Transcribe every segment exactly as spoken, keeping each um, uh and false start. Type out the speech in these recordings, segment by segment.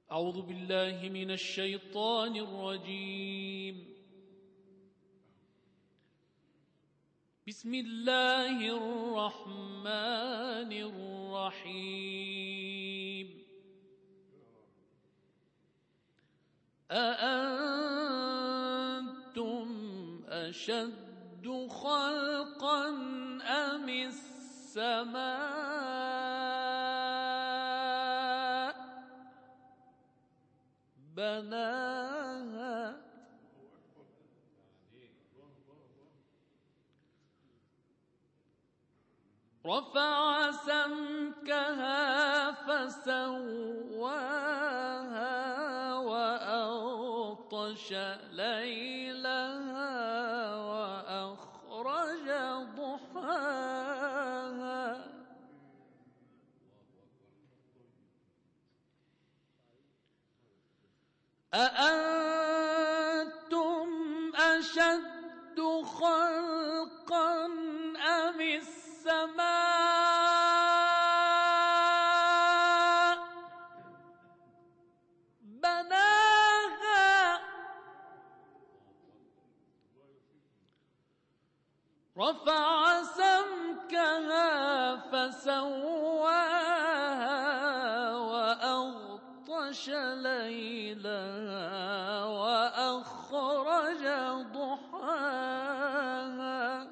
أعوذ بالله من الشيطان الرجيم. بسم الله الرحمن الرحيم. أأنتم أشد خلقا أم السماء بناها رفع سمكها فسواها وأغطش ليلها وأخرج ضحاها أأنتم أشد خلقا أم السماء بناها رفع سمكها فسواها وأغطش ليلها وأخرج ضحاها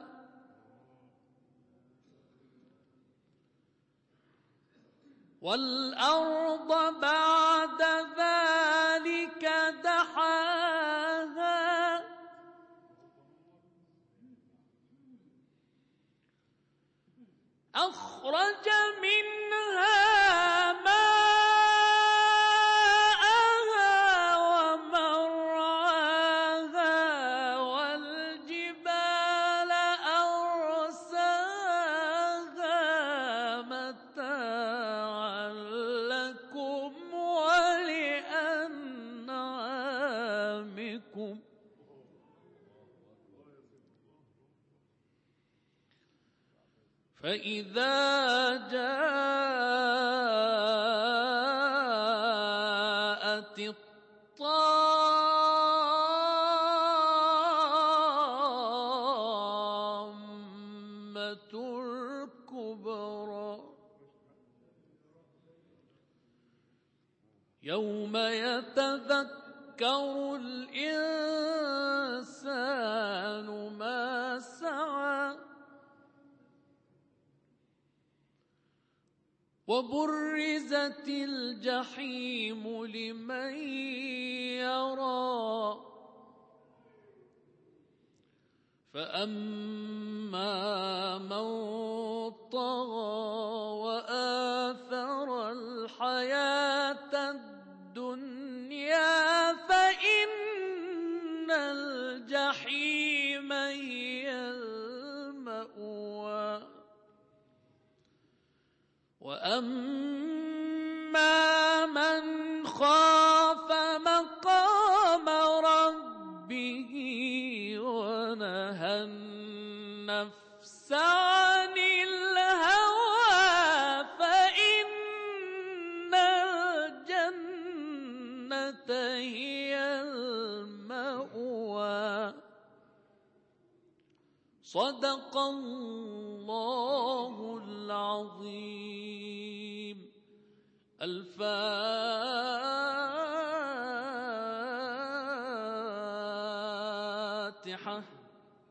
والأرض بعد ذلك دحاها أخرج منها ماءها ومرعاها والجبال أرساها متاعا لكم ولأنعامكم فإذا جاءت الطامة الكبرى يوم يتذكر الإنسان ما سعى وبرزت الجحيم لمن يرى فأما من طغى وآثر الحياة الدنيا فإن الجحيم هي المأوى وأما من خاف مقام ربه ونهى النفس عن الهوى فإن الجنة هي المأوى. صدق الله العظيم. الفاتحة.